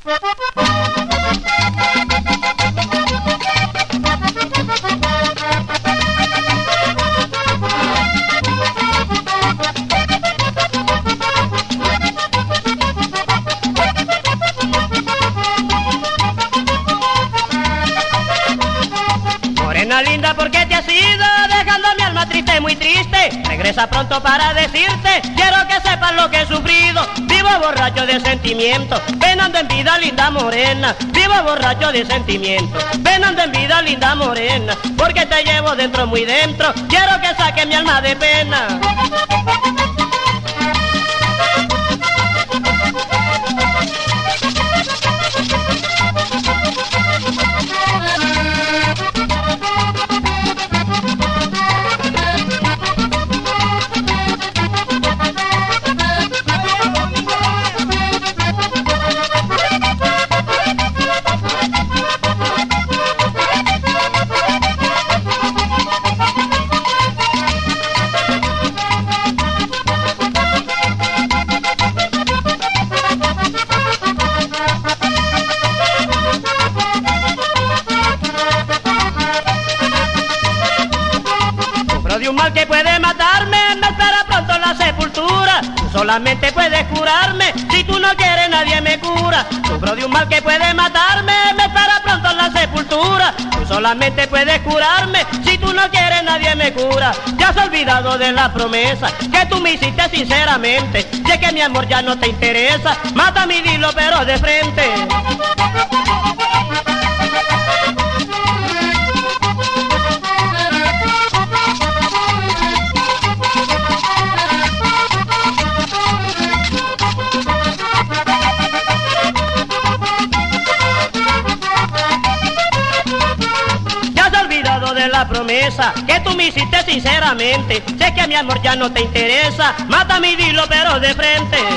Morena linda, ¿por qué te has ido? Dejando mi alma triste, muy triste. Regresa pronto para decirte, quiero que sepas lo que he sufrido. Vivo borracho de sentimiento, penando en vida, linda morena. Vivo borracho de sentimiento, penando en vida, linda morena. Porque te llevo dentro, muy dentro, quiero que saque mi alma de pena. De un mal que puede matarme, me espera pronto la sepultura. Tú solamente puedes curarme, si tú no quieres nadie me cura. Sufro de un mal que puede matarme, me espera pronto la sepultura. Tú solamente puedes curarme, si tú no quieres nadie me cura. Ya has olvidado de la promesa que tú me hiciste sinceramente. Sé que mi amor ya no te interesa, mátame y dilo pero de frente. De la promesa que tú me hiciste sinceramente. Sé que mi amor ya no te interesa, mátame y dilo pero de frente.